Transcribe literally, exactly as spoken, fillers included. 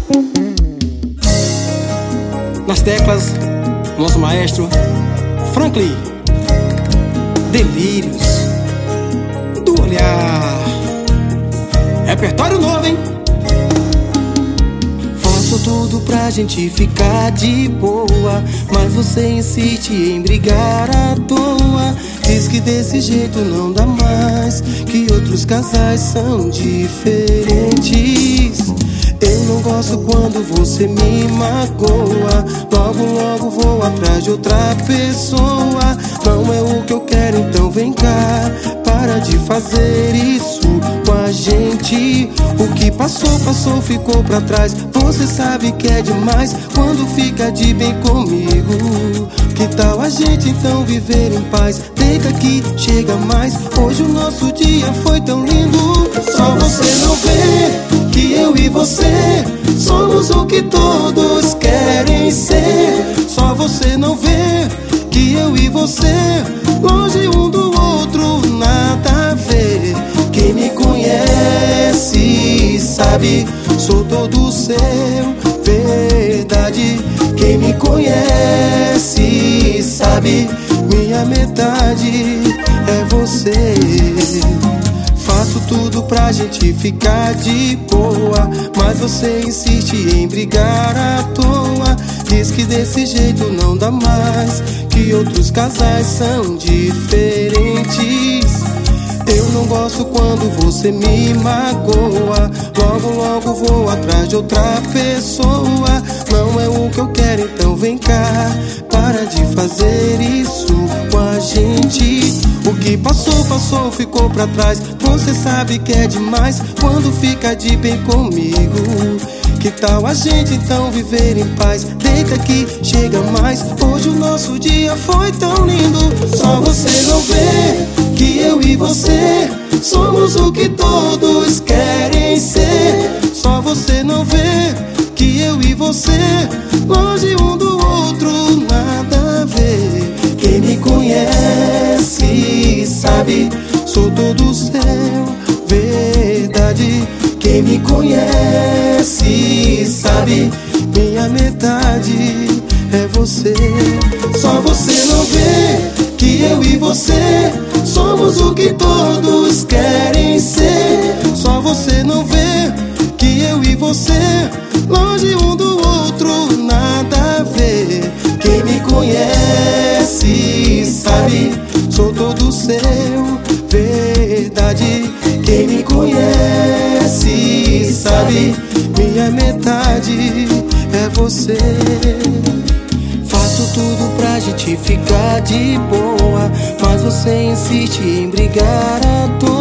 Nas teclas, nosso maestro Franklin. Delírios do olhar. Repertório novo, hein? Faço tudo pra gente ficar de boa, mas você insiste em brigar à toa. Diz que desse jeito não dá mais, que outros casais são diferentes. Eu não gosto quando você me magoa, logo logo vou atrás de outra pessoa. Não é o que eu quero, então vem cá, para de fazer isso com a gente. O que passou, passou, ficou pra trás. Você sabe que é demais quando fica de bem comigo. Que tal a gente então viver em paz? Deita aqui, chega mais. Hoje o nosso dia foi tão lindo. Só você não vê que eu e você somos o que todos querem ser. Só você não vê que eu e você, longe um do outro, nada a ver. Quem me conhece sabe, sou todo seu, verdade. Quem me conhece sabe, minha metade é você. Faço tudo pra gente ficar de boa, mas você insiste em brigar à toa. Diz que desse jeito não dá mais, que outros casais são diferentes. Eu não gosto quando você me magoa, logo logo vou atrás de outra pessoa. Não é o que eu quero, então vem cá, para de fazer isso com a gente. O que passou, passou, ficou pra trás. Você sabe que é demais quando fica de bem comigo. Que tal a gente então viver em paz? Deita aqui, chega mais. Hoje o nosso dia foi tão lindo. Só você não vê que eu e você somos o que todos querem ser. Só você não vê que eu e você, longe um do outro, nada a ver. Quem me conhece sabe, sou todo seu, verdade. Quem me conhece sabe, minha metade é você. Só você não vê que eu e você somos o que todos querem ser. Só você não vê que eu e você, longe um do outro, nada a ver. Quem me conhece sabe, sou todo seu, verdade. Quem me conhece sabe, minha metade é você. Faço tudo pra gente ficar de boa, mas você insiste em brigar à toa.